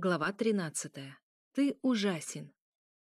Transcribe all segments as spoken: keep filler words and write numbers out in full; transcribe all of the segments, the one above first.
Глава тринадцатая. Ты ужасен.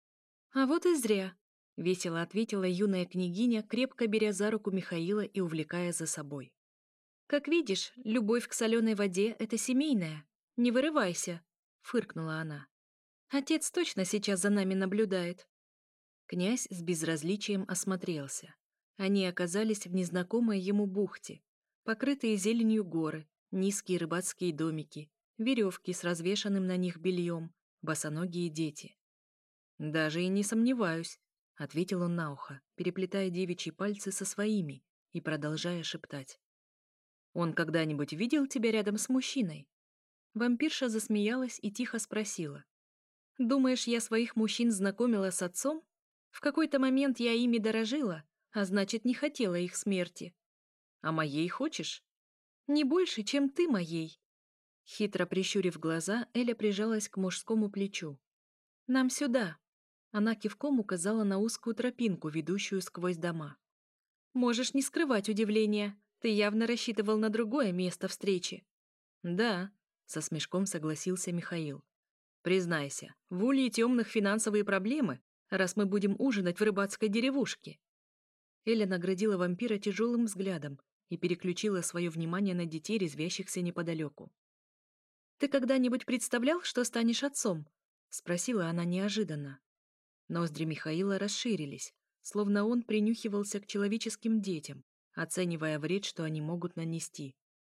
А вот и зря, весело ответила юная княгиня, крепко беря за руку Михаила и увлекая за собой. Как видишь, любовь к соленой воде — это семейная. Не вырывайся, фыркнула она. Отец точно сейчас за нами наблюдает. Князь с безразличием осмотрелся. Они оказались в незнакомой ему бухте, покрытые зеленью горы, низкие рыбацкие домики, веревки с развешанным на них бельем, босоногие дети. «Даже и не сомневаюсь», — ответил он на ухо, переплетая девичьи пальцы со своими и продолжая шептать. «Он когда-нибудь видел тебя рядом с мужчиной?» Вампирша засмеялась и тихо спросила. «Думаешь, я своих мужчин знакомила с отцом? В какой-то момент я ими дорожила, а значит, не хотела их смерти. А моей хочешь? Не больше, чем ты моей». Хитро прищурив глаза, Эля прижалась к мужскому плечу. «Нам сюда!» Она кивком указала на узкую тропинку, ведущую сквозь дома. «Можешь не скрывать удивления. Ты явно рассчитывал на другое место встречи». «Да», — со смешком согласился Михаил. «Признайся, в Улье темных финансовые проблемы, раз мы будем ужинать в рыбацкой деревушке». Эля наградила вампира тяжелым взглядом и переключила свое внимание на детей, резвящихся неподалеку. «Ты когда-нибудь представлял, что станешь отцом?» — спросила она неожиданно. Ноздри Михаила расширились, словно он принюхивался к человеческим детям, оценивая вред, что они могут нанести.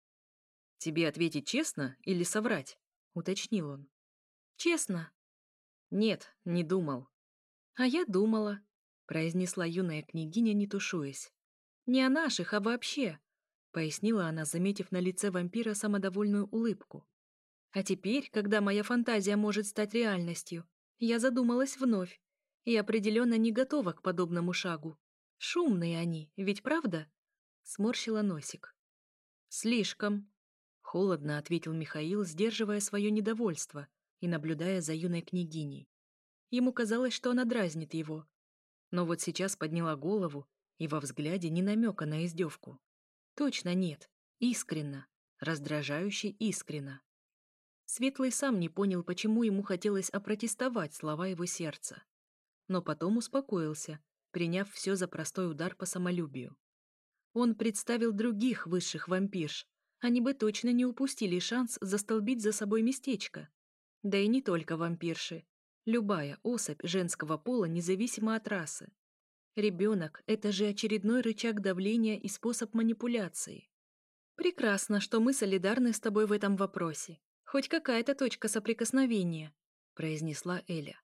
«Тебе ответить честно или соврать?» — уточнил он. «Честно?» «Нет, не думал». «А я думала», — произнесла юная княгиня, не тушуясь. «Не о наших, а вообще», — пояснила она, заметив на лице вампира самодовольную улыбку. «А теперь, когда моя фантазия может стать реальностью, я задумалась вновь и определенно не готова к подобному шагу. Шумные они, ведь правда?» Сморщила носик. «Слишком», — холодно ответил Михаил, сдерживая свое недовольство и наблюдая за юной княгиней. Ему казалось, что она дразнит его. Но вот сейчас подняла голову, и во взгляде ни намека на издевку. Точно нет, искренно, раздражающе искренно. Светлый сам не понял, почему ему хотелось опротестовать слова его сердца. Но потом успокоился, приняв все за простой удар по самолюбию. Он представил других высших вампирш. Они бы точно не упустили шанс застолбить за собой местечко. Да и не только вампирши. Любая особь женского пола, независимо от расы. Ребенок — это же очередной рычаг давления и способ манипуляции. «Прекрасно, что мы солидарны с тобой в этом вопросе. Хоть какая-то точка соприкосновения», — произнесла Эля.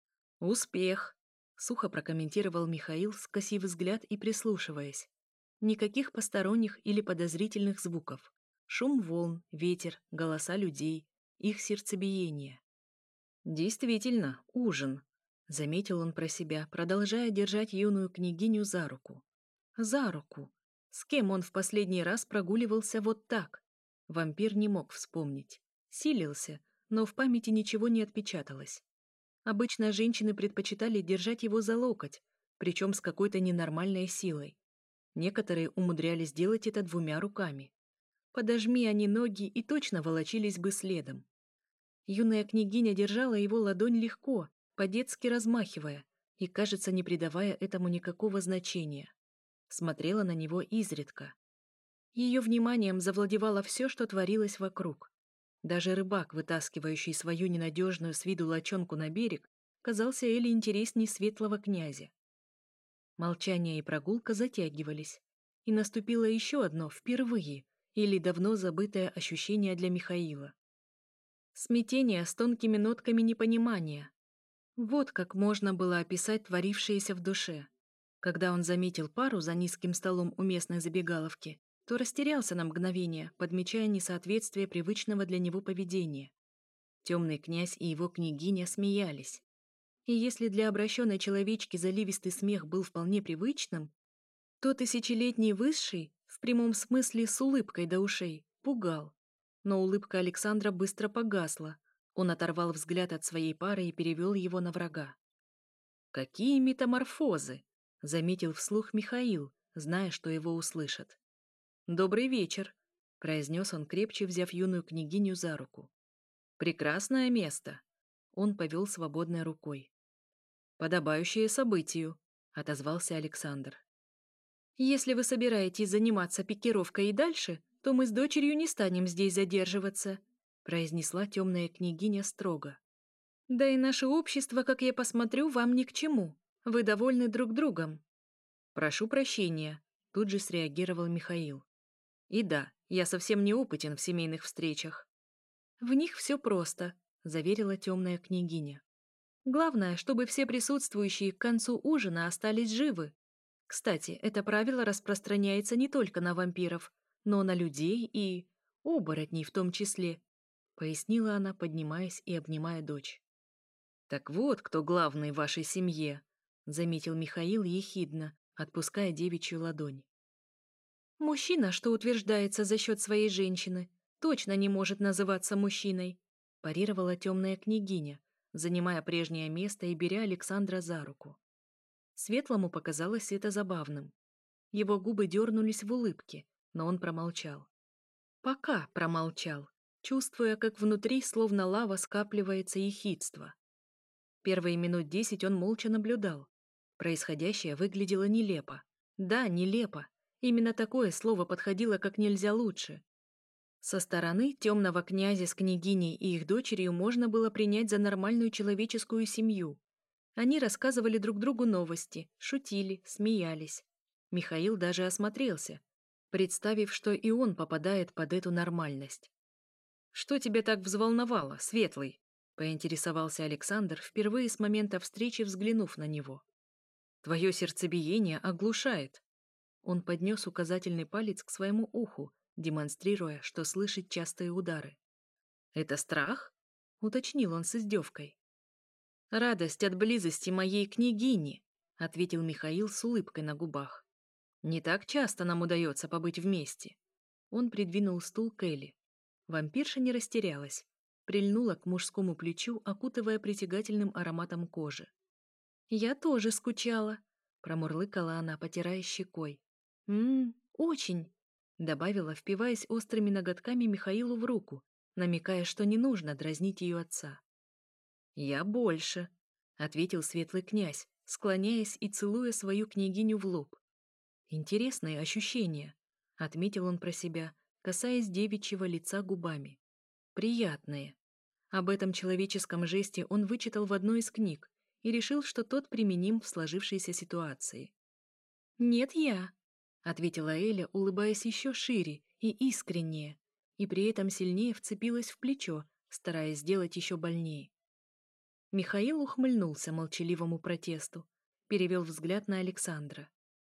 «Успех», — сухо прокомментировал Михаил, скосив взгляд и прислушиваясь. Никаких посторонних или подозрительных звуков. Шум волн, ветер, голоса людей, их сердцебиение. «Действительно, ужин», — заметил он про себя, продолжая держать юную княгиню за руку. За руку. С кем он в последний раз прогуливался вот так? Вампир не мог вспомнить. Силился, но в памяти ничего не отпечаталось. Обычно женщины предпочитали держать его за локоть, причем с какой-то ненормальной силой. Некоторые умудрялись делать это двумя руками. Подожми они ноги и точно волочились бы следом. Юная княгиня держала его ладонь легко, по-детски размахивая и, кажется, не придавая этому никакого значения. Смотрела на него изредка. Ее вниманием завладевало все, что творилось вокруг. Даже рыбак, вытаскивающий свою ненадежную с виду лочонку на берег, казался Эле интересней светлого князя. Молчание и прогулка затягивались, и наступило еще одно впервые или давно забытое ощущение для Михаила. Смятение с тонкими нотками непонимания. Вот как можно было описать творившееся в душе. Когда он заметил пару за низким столом у местной забегаловки, то растерялся на мгновение, подмечая несоответствие привычного для него поведения. Темный князь и его княгиня смеялись. И если для обращенной человечки заливистый смех был вполне привычным, то тысячелетний высший, в прямом смысле с улыбкой до ушей, пугал. Но улыбка Александра быстро погасла. Он оторвал взгляд от своей пары и перевел его на врага. «Какие метаморфозы!» — заметил вслух Михаил, зная, что его услышат. «Добрый вечер», — произнес он, крепче взяв юную княгиню за руку. Прекрасное место. Он повел свободной рукой. Подобающее событию, отозвался Александр. Если вы собираетесь заниматься пикировкой и дальше, то мы с дочерью не станем здесь задерживаться, произнесла темная княгиня строго. Да и наше общество, как я посмотрю, вам ни к чему. Вы довольны друг другом. Прошу прощения, тут же среагировал Михаил. И да, я совсем не опытен в семейных встречах. В них все просто, заверила темная княгиня. Главное, чтобы все присутствующие к концу ужина остались живы. Кстати, это правило распространяется не только на вампиров, но на людей и оборотней в том числе, пояснила она, поднимаясь и обнимая дочь. Так вот, кто главный в вашей семье, заметил Михаил ехидно, отпуская девичью ладонь. Мужчина, что утверждается за счет своей женщины, точно не может называться мужчиной, парировала темная княгиня, занимая прежнее место и беря Александра за руку. Светлому показалось это забавным. Его губы дернулись в улыбке, но он промолчал. Пока промолчал, чувствуя, как внутри словно лава скапливается ехидство. Первые минут десять он молча наблюдал. Происходящее выглядело нелепо. Да, нелепо. Именно такое слово подходило как нельзя лучше. Со стороны темного князя с княгиней и их дочерью можно было принять за нормальную человеческую семью. Они рассказывали друг другу новости, шутили, смеялись. Михаил даже осмотрелся, представив, что и он попадает под эту нормальность. «Что тебя так взволновало, Светлый?» — поинтересовался Александр, впервые с момента встречи взглянув на него. «Твое сердцебиение оглушает». Он поднес указательный палец к своему уху, демонстрируя, что слышит частые удары. «Это страх?» — уточнил он с издевкой. «Радость от близости моей княгини», — ответил Михаил с улыбкой на губах. «Не так часто нам удается побыть вместе». Он придвинул стул к Элли. Вампирша не растерялась, прильнула к мужскому плечу, окутывая притягательным ароматом кожи. «Я тоже скучала», — промурлыкала она, потирая щекой. «Ммм, очень», — добавила, впиваясь острыми ноготками Михаилу в руку, намекая, что не нужно дразнить ее отца. «Я больше», — ответил светлый князь, склоняясь и целуя свою княгиню в лоб. «Интересные ощущения», — отметил он про себя, касаясь девичьего лица губами. «Приятные». Об этом человеческом жесте он вычитал в одной из книг и решил, что тот применим в сложившейся ситуации. «Нет, я», — ответила Эля, улыбаясь еще шире и искреннее, и при этом сильнее вцепилась в плечо, стараясь сделать еще больнее. Михаил ухмыльнулся молчаливому протесту, перевел взгляд на Александра.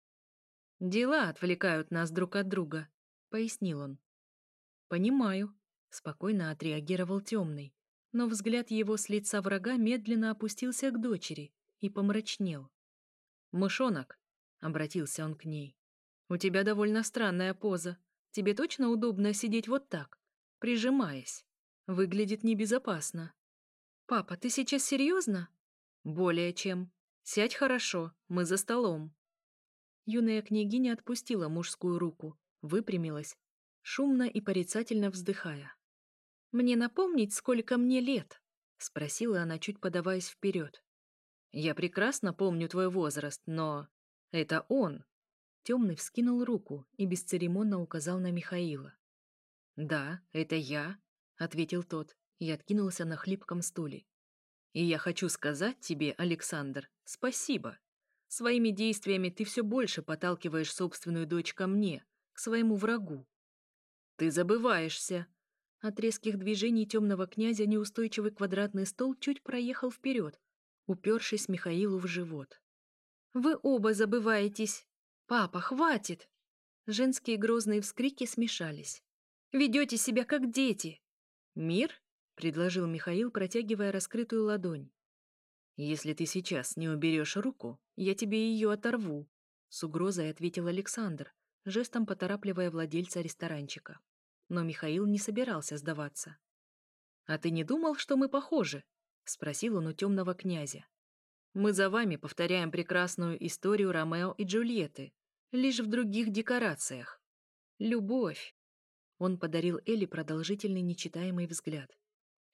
«Дела отвлекают нас друг от друга», — пояснил он. «Понимаю», — спокойно отреагировал темный, но взгляд его с лица врага медленно опустился к дочери и помрачнел. «Мышонок», — обратился он к ней, — «у тебя довольно странная поза. Тебе точно удобно сидеть вот так, прижимаясь? Выглядит небезопасно». «Папа, ты сейчас серьезно?» «Более чем. Сядь хорошо, мы за столом». Юная княгиня отпустила мужскую руку, выпрямилась, шумно и порицательно вздыхая. «Мне напомнить, сколько мне лет?» — спросила она, чуть подаваясь вперед. «Я прекрасно помню твой возраст, но... это он!» Темный вскинул руку и бесцеремонно указал на Михаила. «Да, это я», — ответил тот и откинулся на хлипком стуле. «И я хочу сказать тебе, Александр, спасибо. Своими действиями ты все больше подталкиваешь собственную дочь ко мне, к своему врагу». «Ты забываешься». От резких движений темного князя неустойчивый квадратный стол чуть проехал вперед, упершись Михаилу в живот. «Вы оба забываетесь! Папа, хватит!» Женские грозные вскрики смешались. «Ведете себя как дети!» «Мир?» — предложил Михаил, протягивая раскрытую ладонь. «Если ты сейчас не уберешь руку, я тебе ее оторву», — с угрозой ответил Александр, жестом поторапливая владельца ресторанчика. Но Михаил не собирался сдаваться. «А ты не думал, что мы похожи?» — спросил он у темного князя. «Мы за вами повторяем прекрасную историю Ромео и Джульетты, лишь в других декорациях. Любовь!» Он подарил Элли продолжительный нечитаемый взгляд.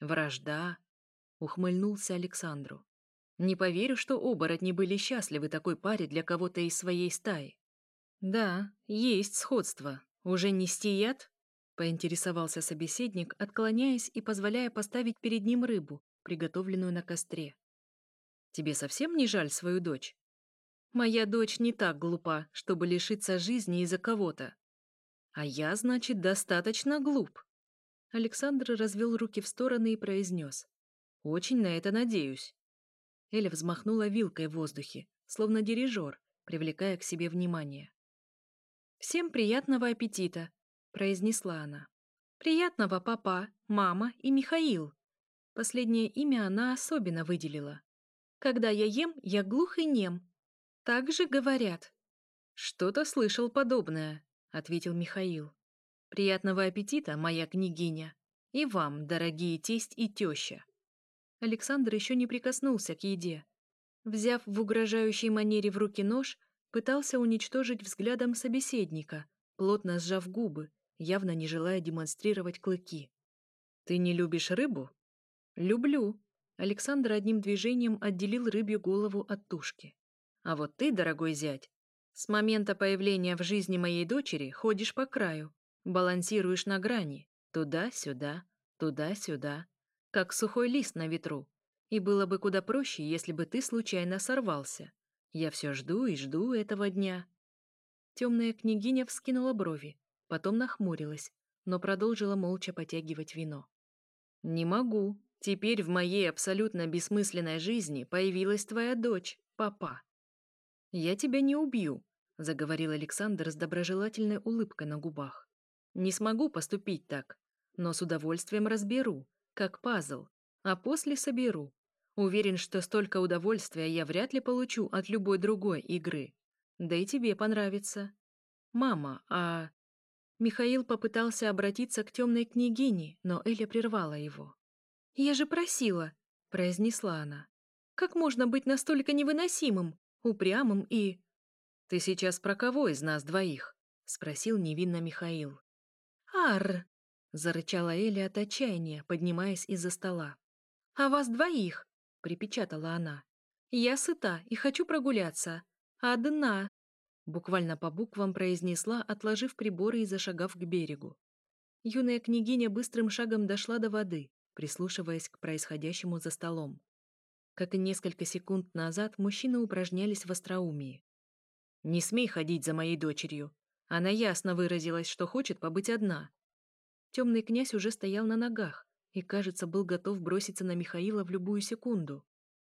Вражда, ухмыльнулся Александру. Не поверю, что оборотни были счастливы такой паре для кого-то из своей стаи. Да, есть сходство. Уже нести яд? Поинтересовался собеседник, отклоняясь и позволяя поставить перед ним рыбу, приготовленную на костре. Тебе совсем не жаль свою дочь? Моя дочь не так глупа, чтобы лишиться жизни из-за кого-то. А я, значит, достаточно глуп. Александр развел руки в стороны и произнес. Очень на это надеюсь. Эля взмахнула вилкой в воздухе, словно дирижер, привлекая к себе внимание. «Всем приятного аппетита!» — произнесла она. «Приятного, папа, мама и Михаил!» Последнее имя она особенно выделила. «Когда я ем, я глух и нем. Так же говорят». «Что-то слышал подобное», — ответил Михаил. «Приятного аппетита, моя княгиня. И вам, дорогие тесть и теща». Александр еще не прикоснулся к еде. Взяв в угрожающей манере в руки нож, пытался уничтожить взглядом собеседника, плотно сжав губы, явно не желая демонстрировать клыки. «Ты не любишь рыбу?» «Люблю». Александр одним движением отделил рыбью голову от тушки. «А вот ты, дорогой зять, с момента появления в жизни моей дочери ходишь по краю, балансируешь на грани, туда-сюда, туда-сюда, как сухой лист на ветру. И было бы куда проще, если бы ты случайно сорвался. Я все жду и жду этого дня». Темная княгиня вскинула брови, потом нахмурилась, но продолжила молча потягивать вино. «Не могу. Теперь в моей абсолютно бессмысленной жизни появилась твоя дочь, папа». «Я тебя не убью», — заговорил Александр с доброжелательной улыбкой на губах. «Не смогу поступить так, но с удовольствием разберу, как пазл, а после соберу. Уверен, что столько удовольствия я вряд ли получу от любой другой игры. Да и тебе понравится. Мама, а...» Михаил попытался обратиться к темной княгине, но Эля прервала его. «Я же просила», — произнесла она. «Как можно быть настолько невыносимым, упрямым и...» «Ты сейчас про кого из нас двоих?» — спросил невинно Михаил. «Арр!» — зарычала Эля от отчаяния, поднимаясь из-за стола. «А вас двоих!» — припечатала она. «Я сыта и хочу прогуляться. Одна!» Буквально по буквам произнесла, отложив приборы и зашагав к берегу. Юная княгиня быстрым шагом дошла до воды, прислушиваясь к происходящему за столом. Как и несколько секунд назад, мужчины упражнялись в остроумии. «Не смей ходить за моей дочерью. Она ясно выразилась, что хочет побыть одна». Темный князь уже стоял на ногах и, кажется, был готов броситься на Михаила в любую секунду.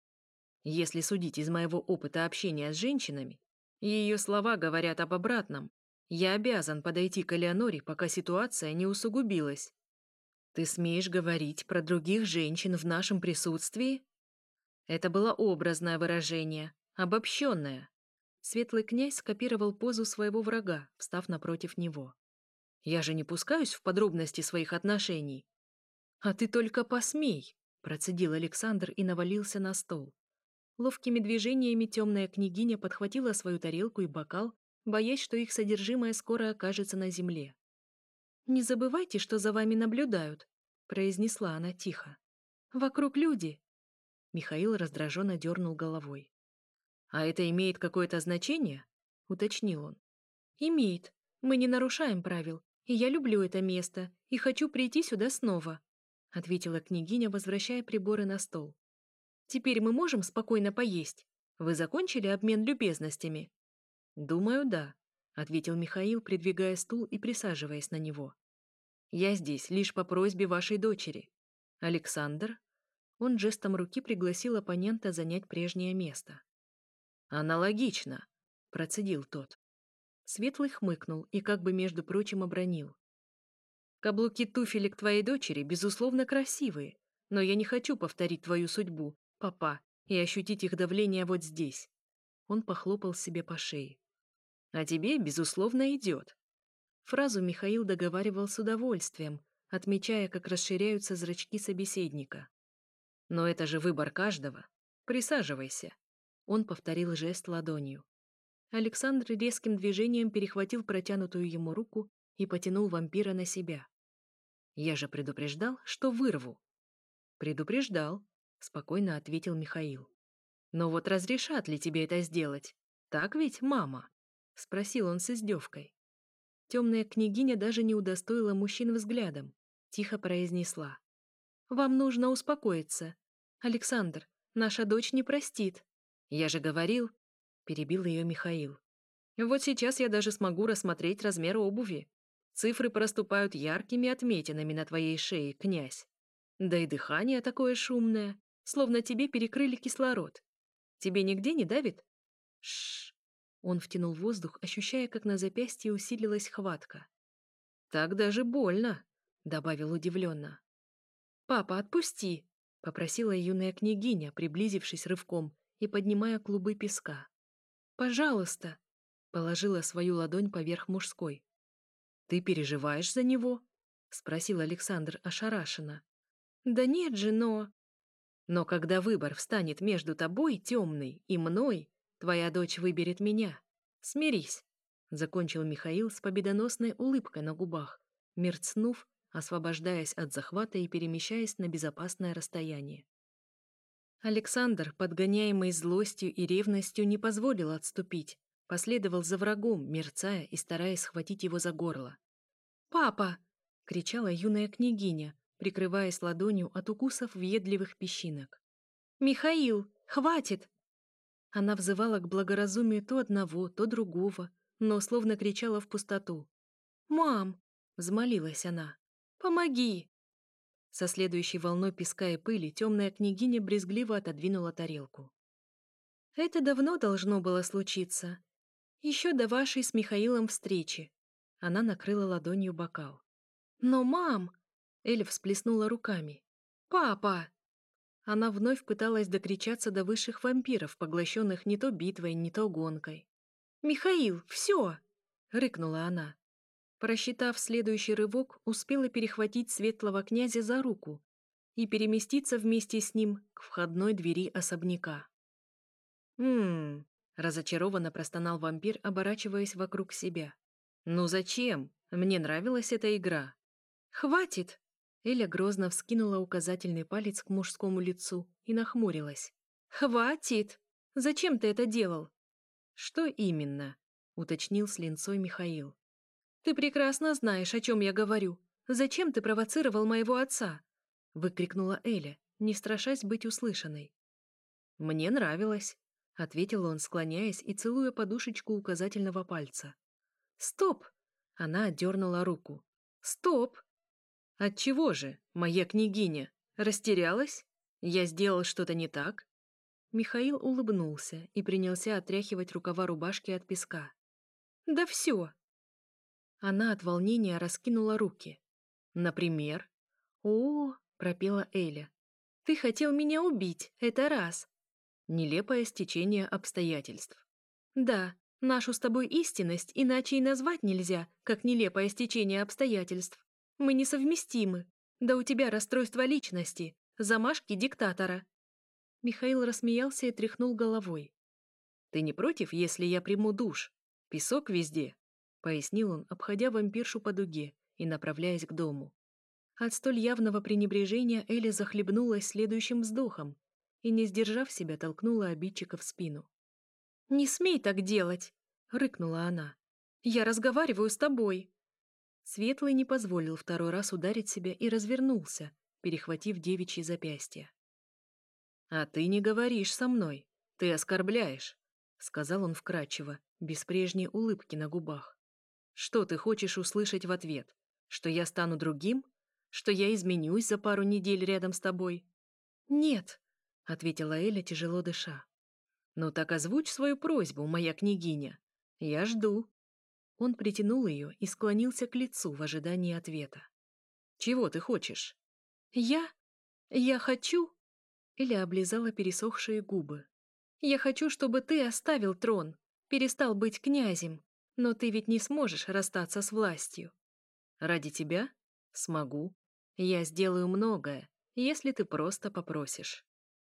«Если судить из моего опыта общения с женщинами, ее слова говорят об обратном. Я обязан подойти к Элеоноре, пока ситуация не усугубилась. Ты смеешь говорить про других женщин в нашем присутствии?» Это было образное выражение, обобщенное. Светлый князь скопировал позу своего врага, встав напротив него. «Я же не пускаюсь в подробности своих отношений». «А ты только посмей!» — процедил Александр и навалился на стол. Ловкими движениями темная княгиня подхватила свою тарелку и бокал, боясь, что их содержимое скоро окажется на земле. «Не забывайте, что за вами наблюдают», — произнесла она тихо. «Вокруг люди». Михаил раздраженно дернул головой. «А это имеет какое-то значение?» — уточнил он. «Имеет. Мы не нарушаем правил, и я люблю это место, и хочу прийти сюда снова», — ответила княгиня, возвращая приборы на стол. «Теперь мы можем спокойно поесть. Вы закончили обмен любезностями?» «Думаю, да», — ответил Михаил, придвигая стул и присаживаясь на него. «Я здесь лишь по просьбе вашей дочери. Александр?» Он жестом руки пригласил оппонента занять прежнее место. «Аналогично», — процедил тот. Светлый хмыкнул и как бы, между прочим, обронил. «Каблуки туфелек твоей дочери, безусловно, красивые, но я не хочу повторить твою судьбу, папа, и ощутить их давление вот здесь». Он похлопал себе по шее. «А тебе, безусловно, идет». Фразу Михаил договаривал с удовольствием, отмечая, как расширяются зрачки собеседника. «Но это же выбор каждого. Присаживайся». Он повторил жест ладонью. Александр резким движением перехватил протянутую ему руку и потянул вампира на себя. «Я же предупреждал, что вырву». Предупреждал, спокойно ответил Михаил. Но вот разрешат ли тебе это сделать? Так ведь, мама? Спросил он с издевкой. Темная княгиня даже не удостоила мужчин взглядом. Тихо произнесла. «Вам нужно успокоиться. Александр, наша дочь не простит». «Я же говорил», — перебил ее Михаил. «Вот сейчас я даже смогу рассмотреть размер обуви. Цифры проступают яркими отметинами на твоей шее, князь. Да и дыхание такое шумное, словно тебе перекрыли кислород. Тебе нигде не давит?» Шш. Он втянул воздух, ощущая, как на запястье усилилась хватка. «Так даже больно», — добавил удивленно. «Папа, отпусти!» — попросила юная княгиня, приблизившись рывком и поднимая клубы песка. «Пожалуйста!» — положила свою ладонь поверх мужской. «Ты переживаешь за него?» — спросил Александр ошарашенно. «Да нет же, но...» «Но когда выбор встанет между тобой, темный, и мной, твоя дочь выберет меня. Смирись!» — закончил Михаил с победоносной улыбкой на губах, мерцнув, освобождаясь от захвата и перемещаясь на безопасное расстояние. Александр, подгоняемый злостью и ревностью, не позволил отступить, последовал за врагом, мерцая и стараясь схватить его за горло. «Папа!» — кричала юная княгиня, прикрываясь ладонью от укусов въедливых песчинок. «Михаил, хватит!» Она взывала к благоразумию то одного, то другого, но словно кричала в пустоту. «Мам!» — взмолилась она. «Помоги!» Со следующей волной песка и пыли темная княгиня брезгливо отодвинула тарелку. «Это давно должно было случиться. Еще до вашей с Михаилом встречи». Она накрыла ладонью бокал. «Но, мам!» — Эля всплеснула руками. «Папа!» Она вновь пыталась докричаться до высших вампиров, поглощенных не то битвой, не то гонкой. «Михаил, все!» — рыкнула она. Просчитав следующий рывок, успела перехватить светлого князя за руку и переместиться вместе с ним к входной двери особняка. «М-м-м», разочарованно простонал вампир, оборачиваясь вокруг себя. «Ну зачем? Мне нравилась эта игра». «Хватит!» Эля грозно вскинула указательный палец к мужскому лицу и нахмурилась. «Хватит! Зачем ты это делал?» «Что именно?» — уточнил с линцой Михаил. «Ты прекрасно знаешь, о чем я говорю. Зачем ты провоцировал моего отца?» — выкрикнула Эля, не страшась быть услышанной. «Мне нравилось», — ответил он, склоняясь и целуя подушечку указательного пальца. «Стоп!» — она отдернула руку. «Стоп!» «Отчего же, моя княгиня? Растерялась? Я сделал что-то не так?» Михаил улыбнулся и принялся отряхивать рукава рубашки от песка. «Да все!» Она от волнения раскинула руки. «Например?» «О, — пропела Эля, — ты хотел меня убить, это раз!» Нелепое стечение обстоятельств. «Да, нашу с тобой истинность иначе и назвать нельзя, как нелепое стечение обстоятельств. Мы несовместимы. Да у тебя расстройство личности, замашки диктатора». Михаил рассмеялся и тряхнул головой. «Ты не против, если я приму душ? Песок везде», — пояснил он, обходя вампиршу по дуге и направляясь к дому. От столь явного пренебрежения Эля захлебнулась следующим вздохом и, не сдержав себя, толкнула обидчика в спину. «Не смей так делать!» — рыкнула она. «Я разговариваю с тобой!» Светлый не позволил второй раз ударить себя и развернулся, перехватив девичьи запястья. «А ты не говоришь со мной, ты оскорбляешь», — сказал он вкрадчиво, без прежней улыбки на губах. «Что ты хочешь услышать в ответ? Что я стану другим? Что я изменюсь за пару недель рядом с тобой?» «Нет», — ответила Эля, тяжело дыша. «Ну так озвучь свою просьбу, моя княгиня. Я жду». Он притянул ее и склонился к лицу в ожидании ответа. «Чего ты хочешь?» «Я? Я хочу...» Эля облизала пересохшие губы. «Я хочу, чтобы ты оставил трон, перестал быть князем, но ты ведь не сможешь расстаться с властью». «Ради тебя? Смогу. Я сделаю многое, если ты просто попросишь».